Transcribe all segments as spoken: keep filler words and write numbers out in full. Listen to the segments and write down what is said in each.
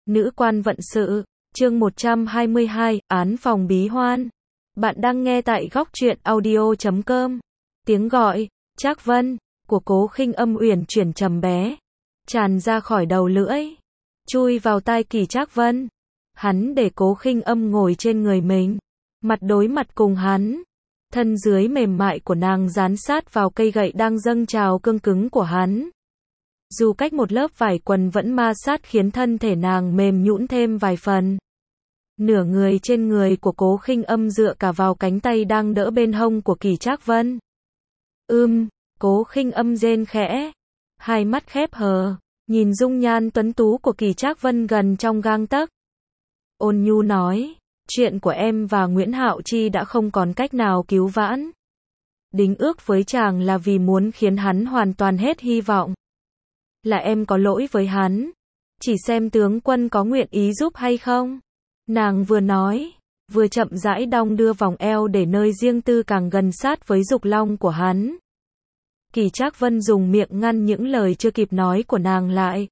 Nữ quan vận sự, chương một trăm hai mươi hai, án phòng bí hoan. Bạn đang nghe tại góc truyện audio chấm com. Tiếng gọi, Trác Vân, của Cố Khinh Âm uyển chuyển trầm bé, tràn ra khỏi đầu lưỡi, chui vào tai Kỳ Trác Vân. Hắn để Cố Khinh Âm ngồi trên người mình, mặt đối mặt cùng hắn. Thân dưới mềm mại của nàng dán sát vào cây gậy đang dâng trào cương cứng của hắn. Dù cách một lớp vải quần vẫn ma sát khiến thân thể nàng mềm nhũn thêm vài phần. Nửa người trên người của Cố Khinh Âm dựa cả vào cánh tay đang đỡ bên hông của Kỳ Trác Vân. Ưm, Cố Khinh Âm rên khẽ, hai mắt khép hờ, nhìn dung nhan tuấn tú của Kỳ Trác Vân gần trong gang tấc. Ôn nhu nói, chuyện của em và Nguyễn Hạo Chi đã không còn cách nào cứu vãn. Đính ước với chàng là vì muốn khiến hắn hoàn toàn hết hy vọng. Là em có lỗi với hắn. Chỉ xem tướng quân có nguyện ý giúp hay không. Nàng vừa nói, vừa chậm rãi đong đưa vòng eo để nơi riêng tư càng gần sát với dục long của hắn. Kỳ Trác Vân dùng miệng ngăn những lời chưa kịp nói của nàng lại.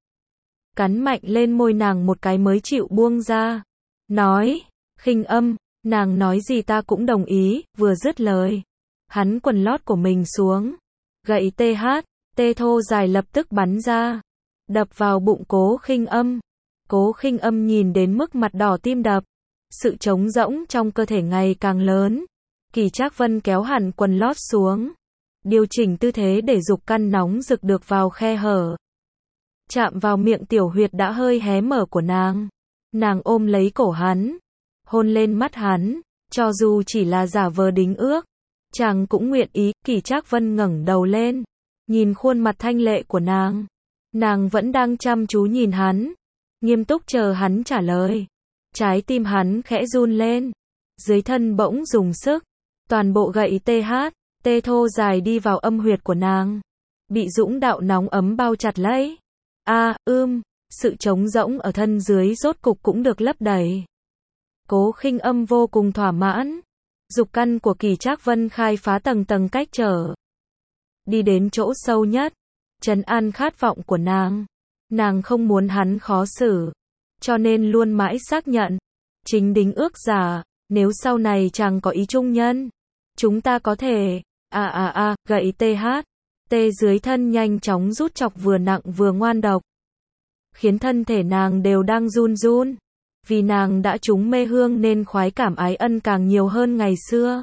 Cắn mạnh lên môi nàng một cái mới chịu buông ra. Nói, Khinh Âm, nàng nói gì ta cũng đồng ý, vừa dứt lời. Hắn quần lót của mình xuống. Gậy tê hát, tê thô dài lập tức bắn ra. Đập vào bụng Cố Khinh Âm. Cố Khinh Âm nhìn đến mức mặt đỏ tim đập. Sự trống rỗng trong cơ thể ngày càng lớn. Kỳ Trác Vân kéo hẳn quần lót xuống. Điều chỉnh tư thế để dục căn nóng rực được vào khe hở. Chạm vào miệng tiểu huyệt đã hơi hé mở của nàng. Nàng ôm lấy cổ hắn. Hôn lên mắt hắn. Cho dù chỉ là giả vờ đính ước, chàng cũng nguyện ý. Kỳ Trác Vân ngẩng đầu lên, nhìn khuôn mặt thanh lệ của nàng. Nàng vẫn đang chăm chú nhìn hắn, nghiêm túc chờ hắn trả lời. Trái tim hắn khẽ run lên. Dưới thân bỗng dùng sức. Toàn bộ gậy tê hát, tê thô dài đi vào âm huyệt của nàng. Bị dũng đạo nóng ấm bao chặt lấy. A, ưm, sự trống rỗng ở thân dưới rốt cục cũng được lấp đầy. Cố Khinh Âm vô cùng thỏa mãn. Dục căn của Kỳ Trác Vân khai phá tầng tầng cách trở. Đi đến chỗ sâu nhất, trấn an khát vọng của nàng. Nàng không muốn hắn khó xử, cho nên luôn mãi xác nhận. Chính đính ước giả, nếu sau này chàng có ý trung nhân, chúng ta có thể, à à à, gậy tê hát, tê dưới thân nhanh chóng rút chọc vừa nặng vừa ngoan độc. Khiến thân thể nàng đều đang run run. Vì nàng đã trúng mê hương nên khoái cảm ái ân càng nhiều hơn ngày xưa.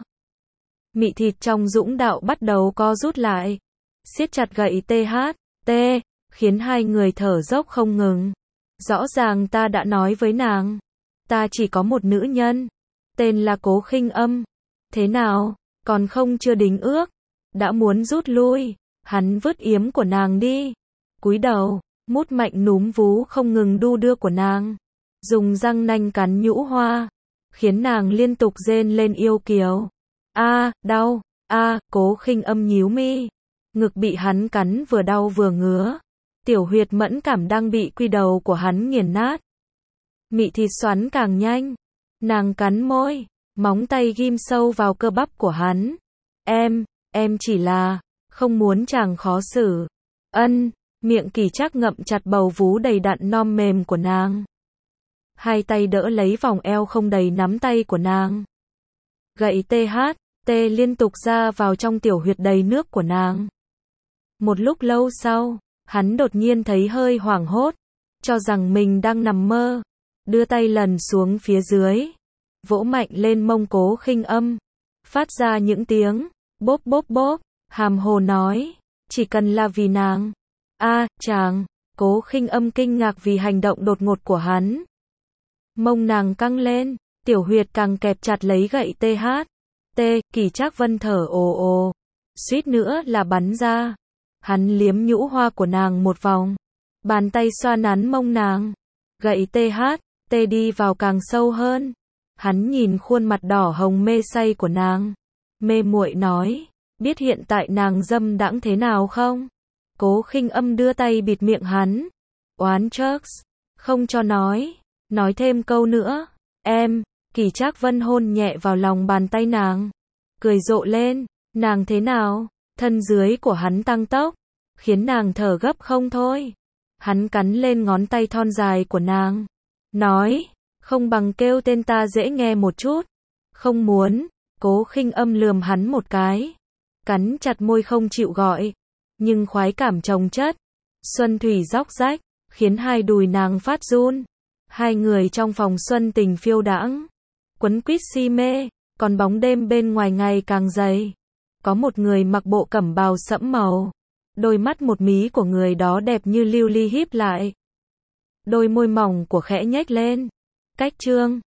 Mị thịt trong dũng đạo bắt đầu co rút lại. Siết chặt gậy tê hát, tê, khiến hai người thở dốc không ngừng. Rõ ràng ta đã nói với nàng, ta chỉ có một nữ nhân, tên là Cố Khinh Âm. Thế nào, còn không chưa đính ước, đã muốn rút lui. Hắn vứt yếm của nàng đi, cúi đầu, mút mạnh núm vú không ngừng đu đưa của nàng. Dùng răng nanh cắn nhũ hoa, khiến nàng liên tục rên lên yêu kiều. A, đau, a, Cố Khinh Âm nhíu mi. Ngực bị hắn cắn vừa đau vừa ngứa. Tiểu huyệt mẫn cảm đang bị quy đầu của hắn nghiền nát. Mị thịt xoắn càng nhanh. Nàng cắn môi, móng tay ghim sâu vào cơ bắp của hắn. Em, em chỉ là không muốn chàng khó xử. Ân, miệng Kỳ Trác ngậm chặt bầu vú đầy đặn non mềm của nàng. Hai tay đỡ lấy vòng eo không đầy nắm tay của nàng. Gậy tê hát, tê liên tục ra vào trong tiểu huyệt đầy nước của nàng. Một lúc lâu sau, hắn đột nhiên thấy hơi hoảng hốt, cho rằng mình đang nằm mơ. Đưa tay lần xuống phía dưới, vỗ mạnh lên mông Cố Khinh Âm, phát ra những tiếng bốp bốp bốp, hàm hồ nói, chỉ cần là vì nàng. A, chàng. Cố Khinh Âm kinh ngạc vì hành động đột ngột của hắn. Mông nàng căng lên, tiểu huyệt càng kẹp chặt lấy gậy tê hát. Tê, Kỳ Trác Vân thở ồ ồ, suýt nữa là bắn ra. Hắn liếm nhũ hoa của nàng một vòng, bàn tay xoa nắn mông nàng. Gậy tê hát, tê đi vào càng sâu hơn. Hắn nhìn khuôn mặt đỏ hồng mê say của nàng, mê muội nói, biết hiện tại nàng dâm đãng thế nào không? Cố Khinh Âm đưa tay bịt miệng hắn. Oán Chucks, không cho nói. Nói thêm câu nữa. Em, Kỳ Trác Vân hôn nhẹ vào lòng bàn tay nàng. Cười rộ lên. Nàng thế nào? Thân dưới của hắn tăng tốc, khiến nàng thở gấp không thôi. Hắn cắn lên ngón tay thon dài của nàng. nói, không bằng kêu tên ta dễ nghe một chút. Không muốn, Cố Khinh Âm lườm hắn một cái, cắn chặt môi không chịu gọi, nhưng khoái cảm chồng chất, xuân thủy róc rách, khiến hai đùi nàng phát run. Hai người trong phòng xuân tình phiêu đãng, quấn quýt si mê, còn bóng đêm bên ngoài ngày càng dày. Có một người mặc bộ cẩm bào sẫm màu, đôi mắt một mí của người đó đẹp như lưu ly híp lại. Đôi môi mỏng của khẽ nhếch lên. Cách trương,